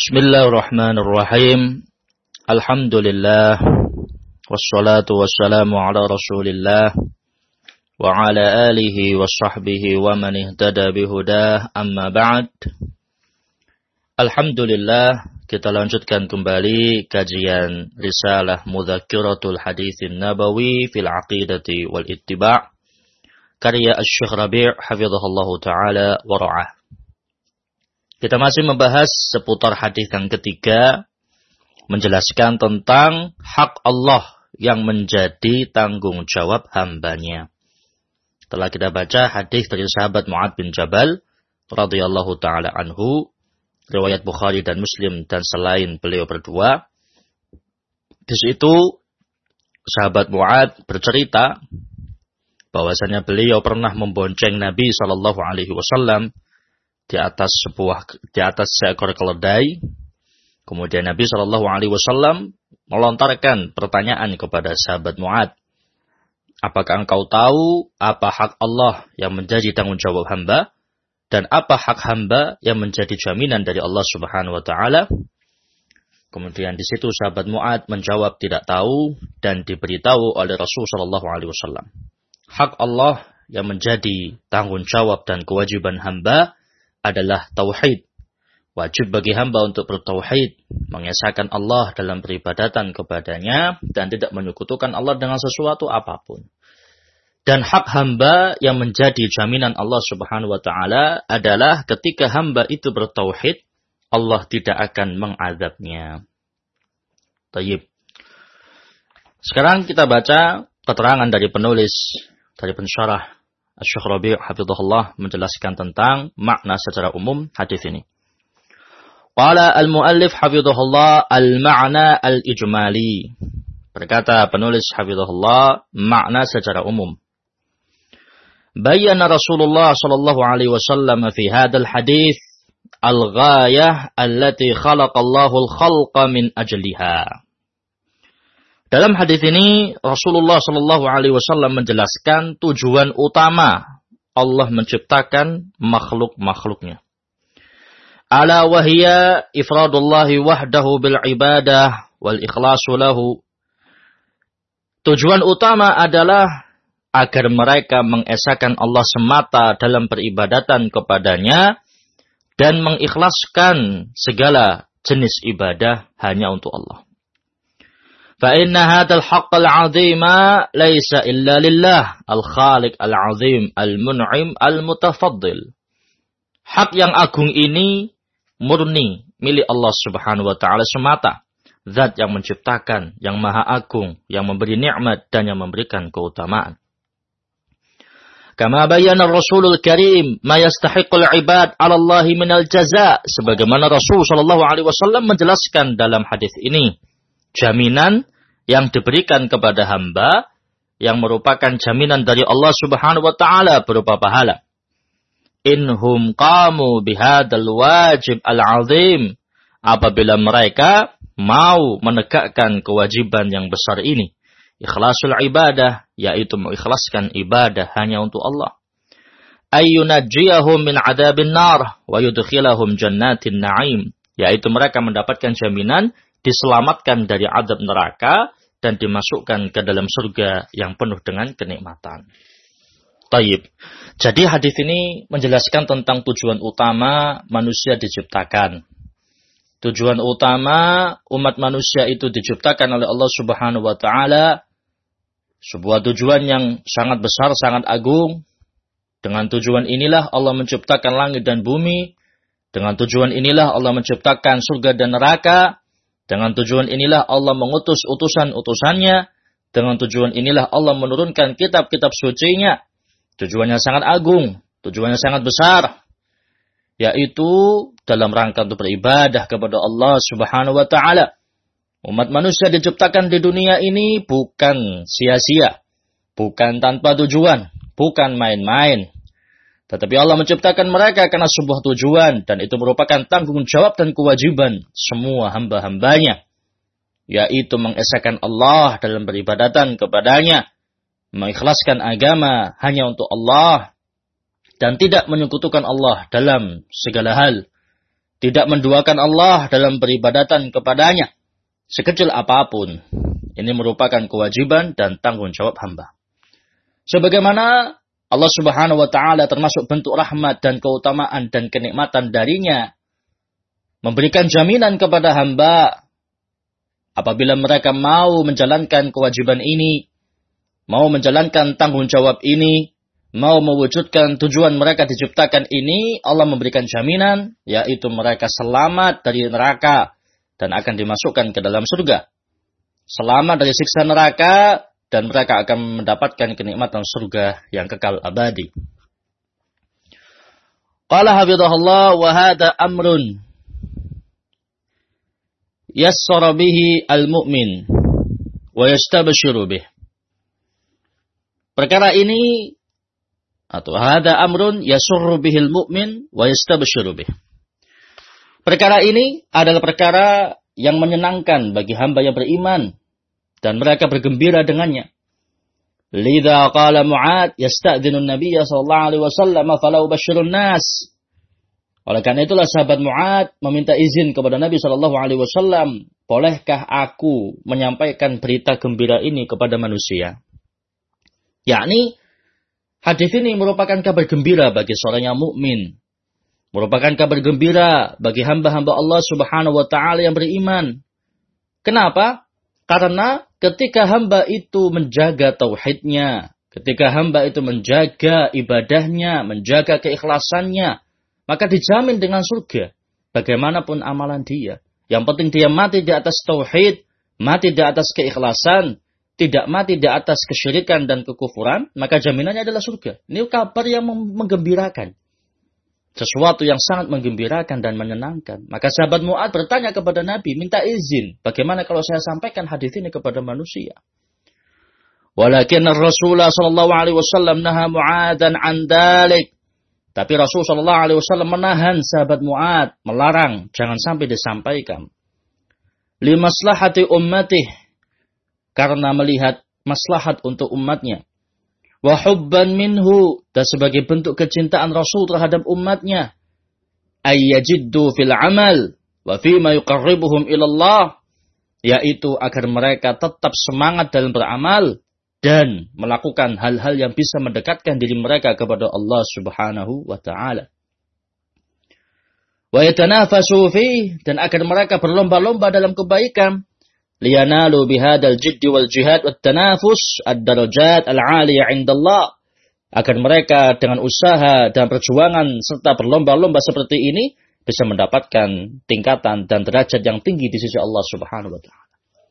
Bismillahirrahmanirrahim. Alhamdulillah. Wassalatu wassalamu ala rasulillah. Wa ala alihi wa sahbihi wa man ihtada bihudah. Amma ba'd. Alhamdulillah. Kita lanjutkan kembali kajian Risalah Mudzakkiratul Haditsin Nabawi fil Aqidati wal Ittiba' karya Asy-Syaikh Rabi' hafizahullahu taala wa ra'ah. Kita masih membahas seputar hadis yang ketiga, menjelaskan tentang hak Allah yang menjadi tanggung jawab hambanya. Telah kita baca hadis dari sahabat Mu'adz bin Jabal radhiyallahu taala anhu, riwayat Bukhari dan Muslim dan selain beliau berdua. Di situ sahabat Mu'adz bercerita bahwasanya beliau pernah membonceng Nabi sallallahu alaihi wasallam di atas seekor keledai. Kemudian Nabi sallallahu alaihi wasallam melontarkan pertanyaan kepada sahabat Mu'adz, apakah engkau tahu apa hak Allah yang menjadi tanggung jawab hamba dan apa hak hamba yang menjadi jaminan dari Allah Subhanahu wa taala? Kemudian di situ sahabat Mu'adz menjawab tidak tahu dan diberitahu oleh Rasul sallallahu alaihi wasallam. Hak Allah yang menjadi tanggung jawab dan kewajiban hamba adalah tauhid. Wajib bagi hamba untuk bertauhid, mengesahkan Allah dalam peribadatan kepadanya dan tidak menyekutukan Allah dengan sesuatu apapun. Dan hak hamba yang menjadi jaminan Allah Subhanahu wa taala adalah ketika hamba itu bertauhid, Allah tidak akan mengazabnya. Tayyib. Sekarang kita baca keterangan dari penulis, dari pensyarah Asy-Syaikh Rabi' hafizahullah menjelaskan tentang makna secara umum hadis ini. Qala al-muallif hafizahullah al-ma'na al-ijmali. Berkata penulis hafizahullah makna secara umum. Bayyana Rasulullah sallallahu alaihi wasallam fi hadzal hadits al-ghayah allati khalaqallahu al-khalqa min ajliha. Dalam hadis ini Rasulullah sallallahu alaihi wasallam menjelaskan tujuan utama Allah menciptakan makhluk-makhluknya. Ala wahiyya ifradullahi wahdahu bil ibadah wal ikhlasu lahu. Tujuan utama adalah agar mereka mengesahkan Allah semata dalam peribadatan kepadanya dan mengikhlaskan segala jenis ibadah hanya untuk Allah. فإن هذا الحق العظيم ليس إلا لله الخالق العظيم المنعم المتفضل. Hak yang agung ini murni milik Allah Subhanahu wa taala semata, zat yang menciptakan, yang maha agung, yang memberi nikmat dan yang memberikan keutamaan. Kama bayyana Rasulul Karim ma yastahiqul ibad 'ala Allah minal jaza', sebagaimana Rasul sallallahu alaihi wasallam menjelaskan dalam hadis ini jaminan yang diberikan kepada hamba yang merupakan jaminan dari Allah Subhanahu wa taala berupa pahala. Inhum qamu bihadzal wajib al-'azim, apabila mereka mau menegakkan kewajiban yang besar ini, ikhlasul ibadah, yaitu mengikhlaskan ibadah hanya untuk Allah. Ayyunajjiyahum min 'adzabin nar wa yudkhilahum jannatin na'im, yaitu mereka mendapatkan jaminan diselamatkan dari azab neraka dan dimasukkan ke dalam surga yang penuh dengan kenikmatan. Tayyib. Jadi hadis ini menjelaskan tentang tujuan utama manusia diciptakan. Tujuan utama umat manusia itu diciptakan oleh Allah Subhanahu wa taala, sebuah tujuan yang sangat besar, sangat agung. Dengan tujuan inilah Allah menciptakan langit dan bumi. Dengan tujuan inilah Allah menciptakan surga dan neraka. Dengan tujuan inilah Allah mengutus utusan-utusannya. Dengan tujuan inilah Allah menurunkan kitab-kitab sucinya. Tujuannya sangat agung, tujuannya sangat besar, yaitu dalam rangka untuk beribadah kepada Allah Subhanahu wa taala. Umat manusia diciptakan di dunia ini bukan sia-sia, bukan tanpa tujuan, bukan main-main. Tetapi Allah menciptakan mereka karena sebuah tujuan, dan itu merupakan tanggung jawab dan kewajiban semua hamba-hambanya, yaitu mengesahkan Allah dalam beribadatan kepadanya, mengikhlaskan agama hanya untuk Allah, dan tidak menyekutukan Allah dalam segala hal. tidak menduakan Allah dalam peribadatan kepadanya, sekecil apapun. Ini merupakan kewajiban dan tanggung jawab hamba. Sebagaimana Allah Subhanahu wa Ta'ala termasuk bentuk rahmat dan keutamaan dan kenikmatan darinya, memberikan jaminan kepada hamba apabila mereka mau menjalankan kewajiban ini, mau menjalankan tanggung jawab ini, mau mewujudkan tujuan mereka diciptakan ini, Allah memberikan jaminan, yaitu mereka selamat dari neraka dan akan dimasukkan ke dalam surga. Selamat dari siksa neraka dan mereka akan mendapatkan kenikmatan surga yang kekal abadi. Qala hafizahullah wa hadha amrun yassara bihi al-mu'min wa yastabshiru bih. Perkara ini atau hadza amrun yasurru bihil mu'min wa yastabshiru bih. Perkara ini adalah perkara yang menyenangkan bagi hamba yang beriman dan mereka bergembira dengannya. Lidza qala Mu'ad yasta'dhinu an-nabiy sallallahu alaihi wasallam falau basyirun nas. Oleh karena itulah sahabat Mu'ad meminta izin kepada Nabi sallallahu alaihi wasallam, bolehkah aku menyampaikan berita gembira ini kepada manusia? Yakni hadis ini merupakan kabar gembira bagi seorang yang mukmin, merupakan kabar gembira bagi hamba-hamba Allah Subhanahu wa Ta'ala yang beriman. Kenapa? Karena ketika hamba itu menjaga tauhidnya, ketika hamba itu menjaga ibadahnya, menjaga keikhlasannya, maka dijamin dengan surga. Bagaimanapun amalan dia. Yang penting dia mati di atas tauhid, mati di atas keikhlasan, tidak mati di atas kesyirikan dan kekufuran, maka jaminannya adalah surga. Ini kabar yang menggembirakan. Sesuatu yang sangat menggembirakan dan menyenangkan. Maka sahabat Mu'ad bertanya kepada Nabi, minta izin. Bagaimana kalau saya sampaikan hadis ini kepada manusia? Walakin Rasulullah sallallahu alaihi wasallam naha Mu'adan an dalik. Tapi Rasul sallallahu alaihi wasallam menahan sahabat Mu'ad, melarang jangan sampai disampaikan. Li maslahati ummatih, karena melihat maslahat untuk umatnya. Wa hubban minhu, dan sebagai bentuk kecintaan Rasul terhadap umatnya. Ayyajiddu fil amal wa fima yuqarribuhum ilallah, yaitu agar mereka tetap semangat dalam beramal dan melakukan hal-hal yang bisa mendekatkan diri mereka kepada Allah Subhanahu wa Ta'ala. Wa yatanafasu fi, dan agar mereka berlomba-lomba dalam kebaikan. Liyanalu bihadal jiddi wal jihad wat tanafus ad-darajat al-'aliyah 'inda Allah. Agar mereka dengan usaha dan perjuangan serta berlomba-lomba seperti ini bisa mendapatkan tingkatan dan derajat yang tinggi di sisi Allah Subhanahu wa Ta'ala.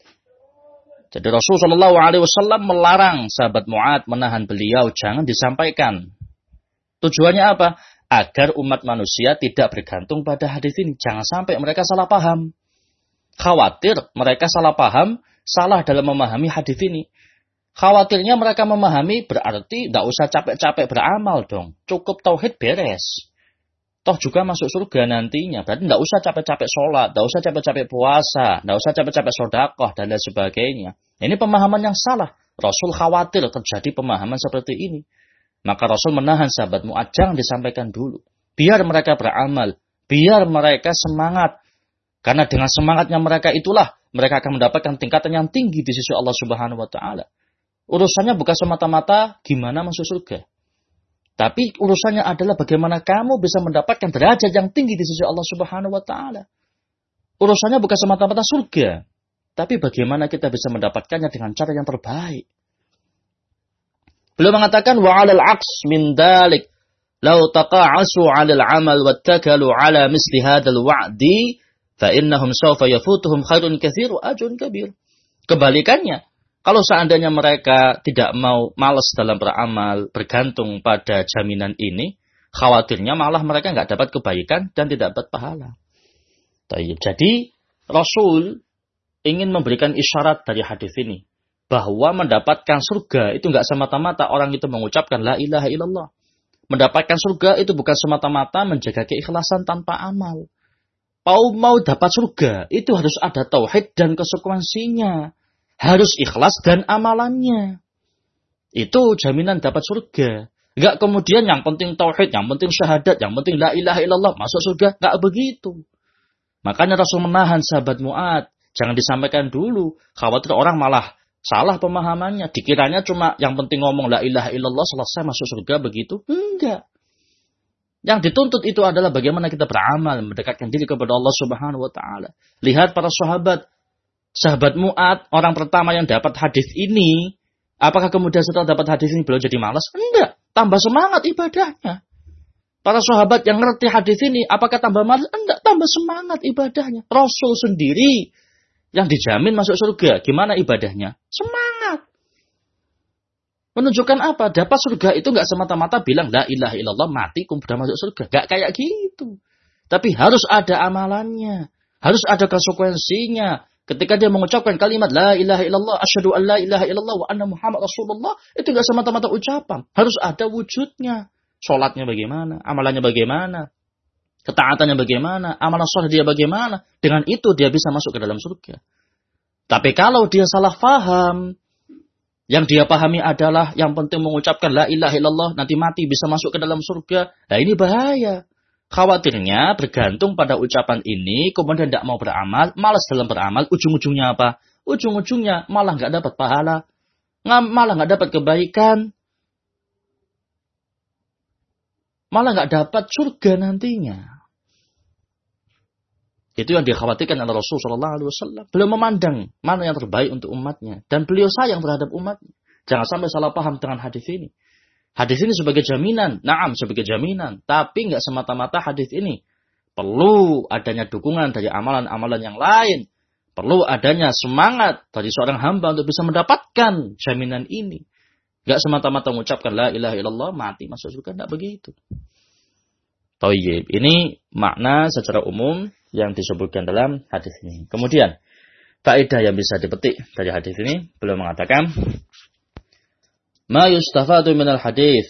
Jadi Rasulullah SAW melarang sahabat Mu'ad, menahan beliau, jangan disampaikan. Tujuannya apa? Agar umat manusia tidak bergantung pada hadis ini. Jangan sampai mereka salah paham. Khawatir mereka salah paham, salah dalam memahami hadis ini. Khawatirnya mereka memahami berarti tidak usah capek-capek beramal dong. Cukup tauhid beres. Toh juga masuk surga nantinya. Berarti tidak usah capek-capek sholat, tidak usah capek-capek puasa, tidak usah capek-capek sodakoh, dan lain sebagainya. Ini pemahaman yang salah. Rasul khawatir terjadi pemahaman seperti ini. Maka Rasul menahan sahabat Mu'ad, jangan disampaikan dulu. Biar mereka beramal, biar mereka semangat. Karena dengan semangatnya mereka itulah, mereka akan mendapatkan tingkatan yang tinggi di sisi Allah Subhanahu wa Ta'ala. Urusannya bukan semata-mata gimana masuk surga. Tapi urusannya adalah bagaimana kamu bisa mendapatkan derajat yang tinggi di sisi Allah Subhanahu wa Ta'ala. Urusannya bukan semata-mata surga, tapi bagaimana kita bisa mendapatkannya dengan cara yang terbaik. Beliau mengatakan wa 'alal 'aqs min dalik law taqa'asu 'alal 'amal wattakalu 'ala misli hadzal wa'di fa innahum sawfa yafutuhum khairun katsir wa ajrun kabir. Kebalikannya, kalau seandainya mereka tidak mau malas dalam beramal, bergantung pada jaminan ini, khawatirnya malah mereka nggak dapat kebaikan dan tidak dapat pahala. Jadi Rasul ingin memberikan isyarat dari hadis ini, bahwa mendapatkan surga itu nggak semata-mata orang itu mengucapkan la ilaha illallah. Mendapatkan surga itu bukan semata-mata menjaga keikhlasan tanpa amal. Mau dapat surga itu harus ada tauhid dan konsekuensinya. Harus ikhlas dan amalannya. Itu jaminan dapat surga. Enggak kemudian yang penting tauhid, yang penting syahadat, yang penting la ilaha illallah, masuk surga. Enggak begitu. Makanya Rasul menahan sahabat Mu'adz. Jangan disampaikan dulu. Khawatir orang malah salah pemahamannya. Dikiranya cuma yang penting ngomong la ilaha illallah selesai masuk surga begitu. Enggak. Yang dituntut itu adalah bagaimana kita beramal. Mendekatkan diri kepada Allah subhanahu wa ta'ala. Lihat para sahabat. Sahabat Mu'adz, orang pertama yang dapat hadis ini. Apakah kemudian setelah dapat hadis ini beliau jadi malas? Enggak. Tambah semangat ibadahnya. Para sahabat yang ngerti hadis ini, apakah tambah malas? Enggak, tambah semangat ibadahnya. Rasul sendiri yang dijamin masuk surga. Gimana ibadahnya? Semangat. Menunjukkan apa? Dapat surga itu enggak semata-mata bilang la ilaha illallah mati kemudian masuk surga. Enggak kayak gitu. Tapi harus ada amalannya. Harus ada konsekuensinya. Ketika dia mengucapkan kalimat la ilaha illallah, asyhadu an la ilaha illallah wa anna Muhammad Rasulullah, itu enggak semata-mata ucapan. Harus ada wujudnya. Sholatnya bagaimana? Amalannya bagaimana? Ketaatannya bagaimana? Amalan soleh dia bagaimana? Dengan itu dia bisa masuk ke dalam surga. Tapi kalau dia salah faham, yang dia pahami adalah yang penting mengucapkan la ilaha illallah, nanti mati bisa masuk ke dalam surga. Nah ini bahaya. Khawatirnya bergantung pada ucapan ini, kemudian tidak mau beramal, malas dalam beramal, ujung-ujungnya apa? Ujung-ujungnya malah nggak dapat pahala, malah nggak dapat kebaikan, malah nggak dapat surga nantinya. Itu yang dikhawatirkan oleh Rasul Shallallahu Alaihi Wasallam. Beliau memandang mana yang terbaik untuk umatnya dan beliau sayang terhadap umatnya. Jangan sampai salah paham dengan hadis ini. Hadis ini sebagai jaminan, naam sebagai jaminan, tapi nggak semata-mata hadis ini. Perlu adanya dukungan dari amalan-amalan yang lain. Perlu adanya semangat dari seorang hamba untuk bisa mendapatkan jaminan ini. Nggak semata-mata mengucapkan la ilaha illallah mati masuk surga, nggak begitu. Thayyib. Ini makna secara umum yang disebutkan dalam hadis ini. Kemudian faedah yang bisa dipetik dari hadis ini, beliau mengatakan ma yustafadu minal hadis.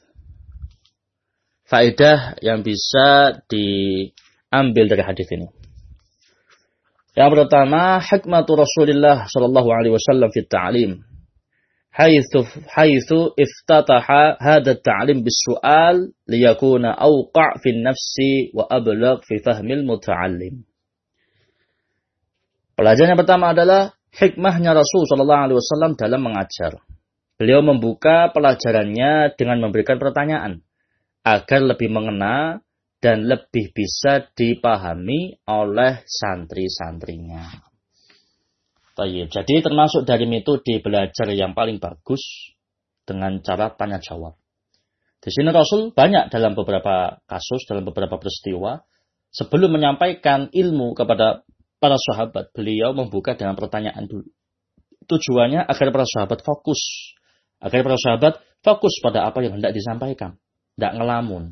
Faedah yang bisa diambil dari hadis ini. Yang pertama, hikmatu Rasulullah sallallahu alaihi wasallam fi ta'lim. حيث افتتح هذا التعليم بالسؤال ليكون أوقع في النفس وأبلغ في فهم المتعلم. Pelajaran yang pertama adalah hikmahnya Rasul Shallallahu Alaihi Wasallam dalam mengajar. Beliau membuka pelajarannya dengan memberikan pertanyaan agar lebih mengena dan lebih bisa dipahami oleh santri-santrinya. Jadi termasuk dari metode belajar yang paling bagus dengan cara tanya jawab. Di sini Rasul banyak dalam beberapa kasus, dalam beberapa peristiwa, sebelum menyampaikan ilmu kepada para sahabat, beliau membuka dengan pertanyaan dulu. Tujuannya agar para sahabat fokus. Agar para sahabat fokus pada apa yang hendak disampaikan. Tidak ngelamun.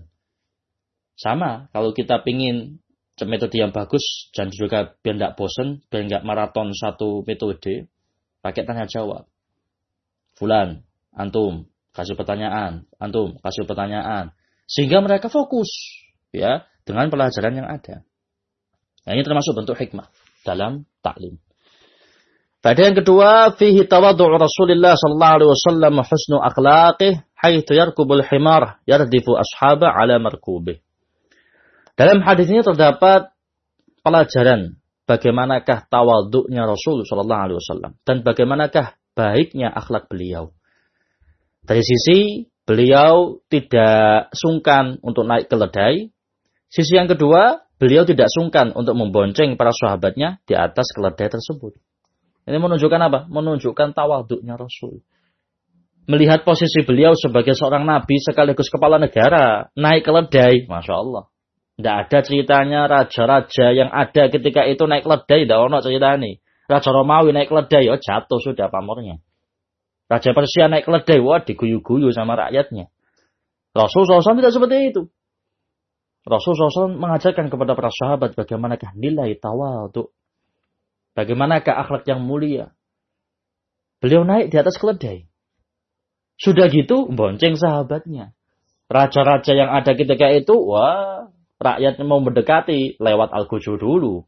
Sama, kalau kita pingin metode yang bagus dan juga biar tidak bosan, biar nggak maraton satu metode, pakai tanya jawab. Fulan, antum kasih pertanyaan, antum kasih pertanyaan, sehingga mereka fokus ya dengan pelajaran yang ada. Nah, ini termasuk bentuk hikmah dalam taklim. Pada yang kedua, fihi tawadhu' Rasulullah sallallahu alaihi wasallam husnu akhlaqih haitsu yarkubul himar yardifu ashaba ala markubih. Dalam hadis ini terdapat pelajaran bagaimanakah tawadhu'nya Rasul sallallahu alaihi wasallam dan bagaimanakah baiknya akhlak beliau. Dari sisi beliau tidak sungkan untuk naik keledai. Sisi yang kedua, beliau tidak sungkan untuk membonceng para sahabatnya di atas keledai tersebut. Ini menunjukkan apa? Menunjukkan tawadhu'nya Rasul. Melihat posisi beliau sebagai seorang nabi sekaligus kepala negara, naik keledai, Masya Allah. Tidak ada ceritanya raja-raja yang ada ketika itu naik keledai, tidak ada ceritanya. Raja Romawi naik keledai, oh jatuh sudah pamornya. Raja Persia naik keledai, wah diguyu-guyu sama rakyatnya. Rasul SAW tidak seperti itu. Rasul SAW mengajarkan kepada para sahabat bagaimanakah nilai tawadhu, bagaimanakah akhlak yang mulia. Beliau naik di atas keledai. Sudah gitu, bonceng sahabatnya. Raja-raja yang ada ketika itu, wah, rakyatnya mau mendekati lewat Al-Ghujur dulu.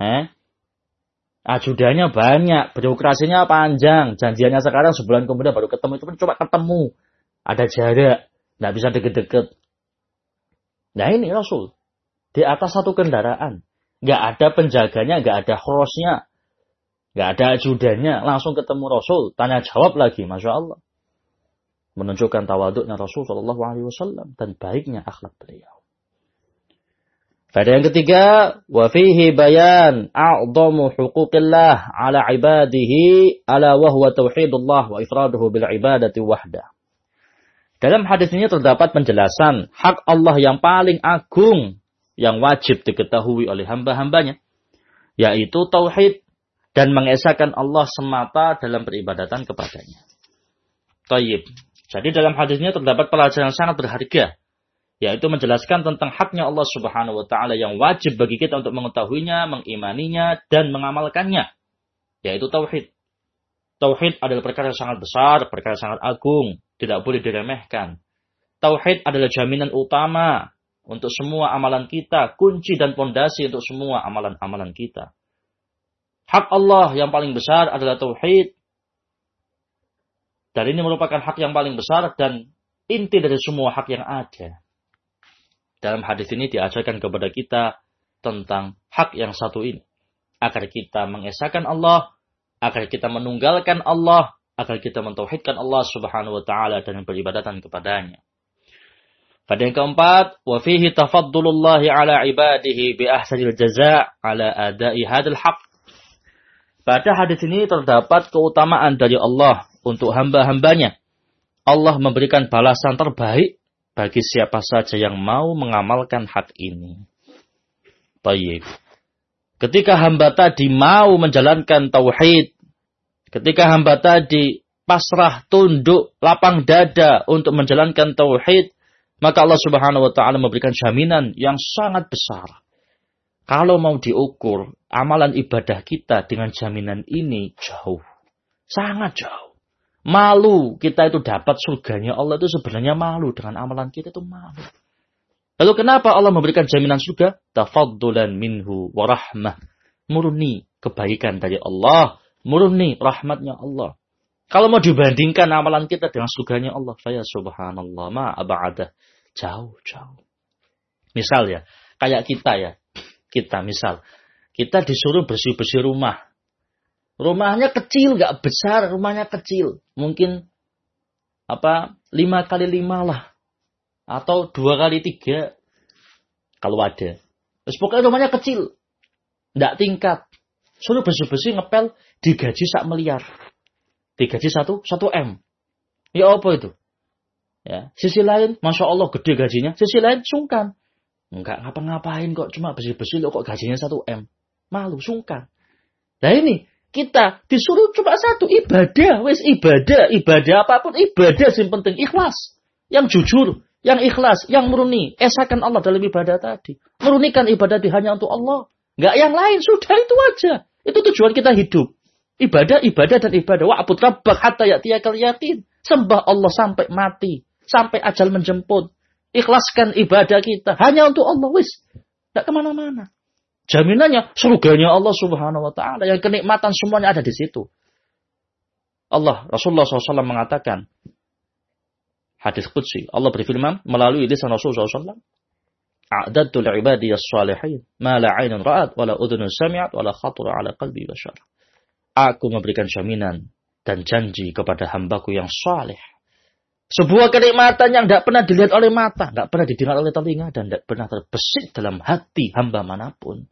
Ajudannya banyak, birokrasinya panjang. Janjiannya sekarang sebulan kemudian baru ketemu. Itu pun cuma ketemu. Ada jarak, tidak bisa deket-deket. Nah ini Rasul. Di atas satu kendaraan. Nggak ada penjaganya, nggak ada khurosnya, nggak ada ajudannya. Langsung ketemu Rasul, tanya jawab lagi, Masya Allah. Menunjukkan tawaduknya Rasul Shallallahu Alaihi Wasallam dan baiknya akhlak beliau. Pada yang ketiga, wa fihi bayan a'dhamu huquqillah ala ibadihi ala wa huwa tauhidullah wa ifraduhu bil ibadati wahda. Dalam hadis ini terdapat penjelasan hak Allah yang paling agung yang wajib diketahui oleh hamba-hambanya, yaitu tauhid dan mengesahkan Allah semata dalam peribadatan kepadanya. Tayyib. Jadi dalam hadis ini terdapat pelajaran yang sangat berharga, yaitu menjelaskan tentang haknya Allah Subhanahu wa taala yang wajib bagi kita untuk mengetahuinya, mengimaninya dan mengamalkannya, yaitu tauhid. Tauhid adalah perkara yang sangat besar, perkara yang sangat agung, tidak boleh diremehkan. Tauhid adalah jaminan utama untuk semua amalan kita, kunci dan pondasi untuk semua amalan-amalan kita. Hak Allah yang paling besar adalah tauhid. Dan ini merupakan hak yang paling besar dan inti dari semua hak yang ada. Dalam hadis ini diajarkan kepada kita tentang hak yang satu ini. Agar kita mengesahkan Allah, agar kita menunggalkan Allah, agar kita mentauhidkan Allah Subhanahu wa taala dan beribadatan kepadanya. Pada yang keempat, wa fihi tafaddulullahi ala ibadihi bi ahsanil jazaa' ala ada'i hadzal haqq. Pada hadis ini terdapat keutamaan dari Allah untuk hamba-hambanya. Allah memberikan balasan terbaik bagi siapa saja yang mau mengamalkan hak ini. Baik. Ketika hamba tadi mau menjalankan tauhid, ketika hamba tadi pasrah, tunduk, lapang dada untuk menjalankan tauhid, maka Allah Subhanahu wa taala memberikan jaminan yang sangat besar. Kalau mau diukur amalan ibadah kita dengan jaminan ini jauh, sangat jauh. Malu kita itu dapat surganya Allah itu sebenarnya malu dengan amalan kita itu malu. Lalu kenapa Allah memberikan jaminan surga? Tafaddulan minhu wa rahmah. Murni kebaikan dari Allah, murni rahmatnya Allah. Kalau mau dibandingkan amalan kita dengan surganya Allah, saya subhanallah ma aba'adah. Jauh-jauh. Misal ya, kayak kita ya. Kita misal, kita disuruh bersih-bersih rumah. Rumahnya kecil, gak besar, rumahnya kecil. Mungkin 5x5 lah. Atau 2x3. Kalau ada. Terus pokoknya rumahnya kecil. Gak tingkat. Suruh bersih-bersih ngepel, digaji 1 miliar. Digaji 1 M. Ya apa itu? Ya. Sisi lain, Masya Allah gede gajinya. Sisi lain, sungkan. Enggak ngapa-ngapain kok, cuma bersih-bersih loh kok gajinya 1 M. Malu, sungkan. Nah ini, kita disuruh cuma satu, ibadah. Wes ibadah apapun, ibadah yang penting ikhlas. Yang jujur, yang ikhlas, yang murni. Esahkan Allah dalam ibadah tadi. Murnikan ibadah hanya untuk Allah. Enggak yang lain, sudah itu aja. Itu tujuan kita hidup. Ibadah dan ibadah. Wa'bud rabbak hatta ya'tiyakal yaqin. Sembah Allah sampai mati. Sampai ajal menjemput. Ikhlaskan ibadah kita hanya untuk Allah. Wis, enggak kemana-mana. Jaminannya surganya Allah Subhanahu wa taala, yang kenikmatan semuanya ada di situ. Rasulullah SAW mengatakan, hadis qudsi, Allah berfirman melalui lisan Rasulullah SAW, a'dadtu li'ibadiyas salihin ma la 'ainun ra'at wa la udhunun sami'at wa la khatara 'ala qalbi bashar. Aku memberikan jaminan dan janji kepada hambaku yang saleh. Sebuah kenikmatan yang tidak pernah dilihat oleh mata, tidak pernah didengar oleh telinga, dan tidak pernah terbesit dalam hati hamba manapun.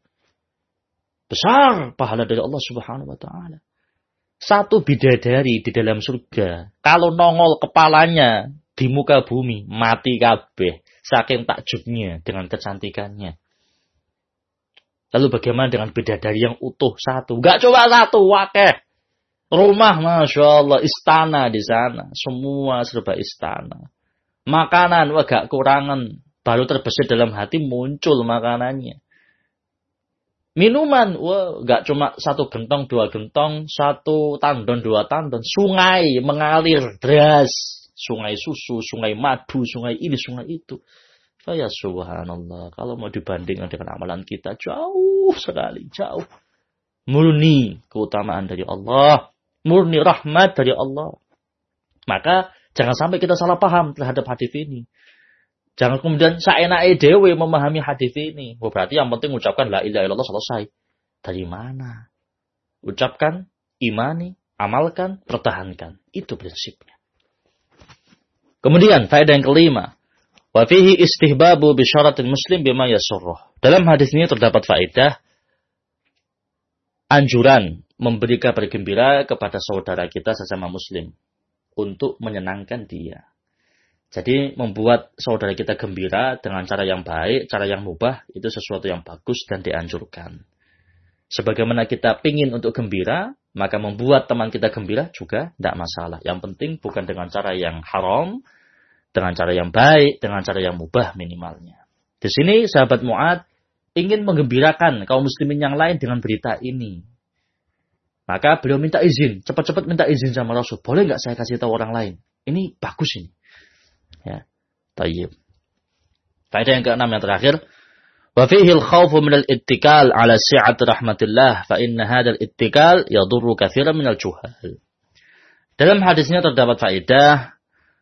Besar pahala dari Allah Subhanahu wa taala. Satu bidadari di dalam surga, kalau nongol kepalanya di muka bumi, mati kabeh saking takjubnya dengan kecantikannya. Lalu bagaimana dengan bidadari yang utuh satu? Enggak cuma satu, wakeh. Rumah, Masya Allah, istana di sana. Semua serba istana. Makanan, agak kurangan. Baru terbesit dalam hati, muncul makanannya. Minuman, gak cuma 1 gentong, 2 gentong, 1 tandon, 2 tandon. Sungai mengalir deras. Sungai susu, sungai madu, sungai ini, sungai itu. Ya subhanallah. Kalau mau dibandingkan dengan amalan kita, jauh sekali, jauh. Murni keutamaan dari Allah. Murni rahmat dari Allah. Maka jangan sampai kita salah paham terhadap hadis ini. Jangan kemudian saenake dhewe memahami hadis ini. Oh, berarti yang penting ucapkan la ilaha illallah selesai. Dari mana? Ucapkan, imani, amalkan, pertahankan. Itu prinsipnya. Kemudian faedah yang kelima, wa fihi istihbabu bi syaratil muslim bima yasurruh. Dalam hadis ini terdapat faedah anjuran memberi kabar gembira kepada saudara kita sesama muslim untuk menyenangkan dia. Jadi membuat saudara kita gembira dengan cara yang baik, cara yang mubah, itu sesuatu yang bagus dan dianjurkan. Sebagaimana kita pingin untuk gembira, maka membuat teman kita gembira juga tidak masalah. Yang penting bukan dengan cara yang haram, dengan cara yang baik, dengan cara yang mubah minimalnya. Di sini sahabat Mu'ad ingin menggembirakan kaum muslimin yang lain dengan berita ini. Maka beliau minta izin, cepat-cepat minta izin sama Rasul. Boleh nggak saya kasih tahu orang lain? Ini bagus ini. Ya, tayyib. Faedah yang keenam yang terakhir. Wa fihi al-khawfu min al-ittikal ala si'ati rahmatillah fa inna hadzal ittikal yadurru katsiran min al-juhal. Dalam hadisnya terdapat faedah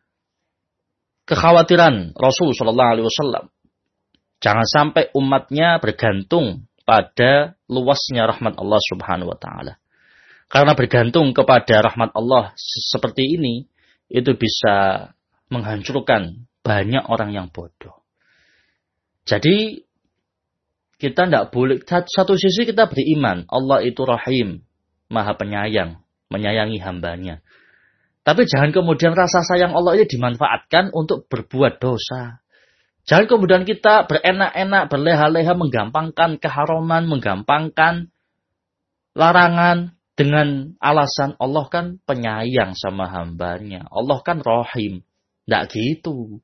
kekhawatiran Rasul sallallahu alaihi wasallam. Jangan sampai umatnya bergantung pada luasnya rahmat Allah Subhanahu wa taala. Karena bergantung kepada rahmat Allah seperti ini itu bisa menghancurkan banyak orang yang bodoh. Jadi kita tidak boleh, satu sisi kita beriman, Allah itu rahim, maha penyayang, menyayangi hambanya. Tapi jangan kemudian rasa sayang Allah ini dimanfaatkan untuk berbuat dosa. Jangan kemudian kita berenak-enak, berleha-leha, menggampangkan keharaman, menggampangkan larangan dengan alasan Allah kan penyayang sama hambanya. Allah kan rahim. Tidak gitu.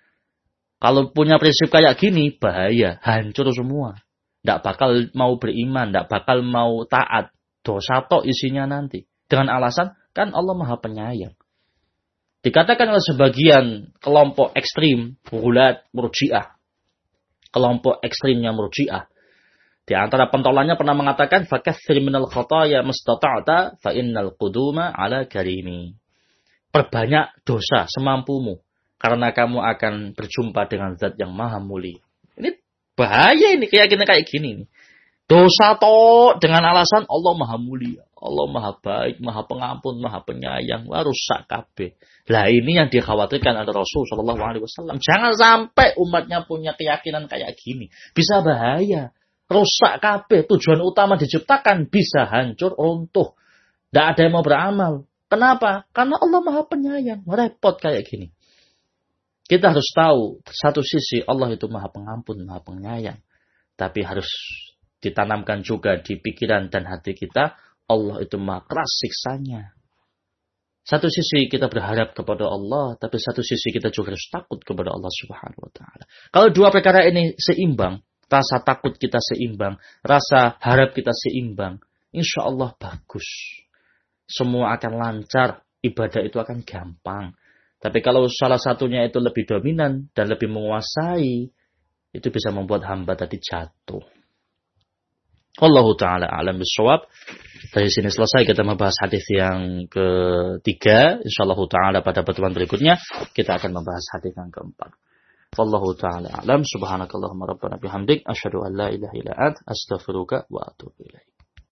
Kalau punya prinsip kayak gini, bahaya, hancur semua. Tidak bakal mau beriman, tidak bakal mau taat. Dosa tok isinya nanti. Dengan alasan, kan Allah maha penyayang. Dikatakan oleh sebagian kelompok ekstrim, Ghulat Murji'ah. Kelompok ekstrimnya Murji'ah. Di antara pentolannya pernah mengatakan, فَكَثِّرْ مِنَ الْخَطَايَا مَسْتَطَعْتَ فَإِنَّ الْقُدُومَ عَلَى كَرِيمِ. Perbanyak dosa semampumu. Karena kamu akan berjumpa dengan zat yang maha mulia. Ini bahaya ini, keyakinan kayak gini. Dosa toh dengan alasan Allah maha mulia. Allah maha baik, maha pengampun, maha penyayang. Wah, rusak kabeh. Lah ini yang dikhawatirkan oleh Rasul SAW. Jangan sampai umatnya punya keyakinan kayak gini. Bisa bahaya. Rusak kabeh. Tujuan utama diciptakan bisa hancur, runtuh. Tidak ada yang mau beramal. Kenapa? Karena Allah maha penyayang. Repot kayak gini. Kita harus tahu, satu sisi Allah itu maha pengampun, maha penyayang. Tapi harus ditanamkan juga di pikiran dan hati kita, Allah itu maha keras siksanya. Satu sisi kita berharap kepada Allah, tapi satu sisi kita juga harus takut kepada Allah Subhanahu wa taala. Kalau dua perkara ini seimbang, rasa takut kita seimbang, rasa harap kita seimbang, insya Allah bagus. Semua akan lancar, ibadah itu akan gampang. Tapi kalau salah satunya itu lebih dominan dan lebih menguasai, itu bisa membuat hamba tadi jatuh. Wallahu ta'ala a'lam bishawab. Dari sini selesai kita membahas hadis yang ketiga. InsyaAllah ta'ala pada pertemuan berikutnya kita akan membahas hadis yang keempat. Wallahu ta'ala a'lam. Subhanakallahumma rabbana bihamdik. Asyhadu an la ilaha illa ant. Astaghfiruka wa atubu ilaik.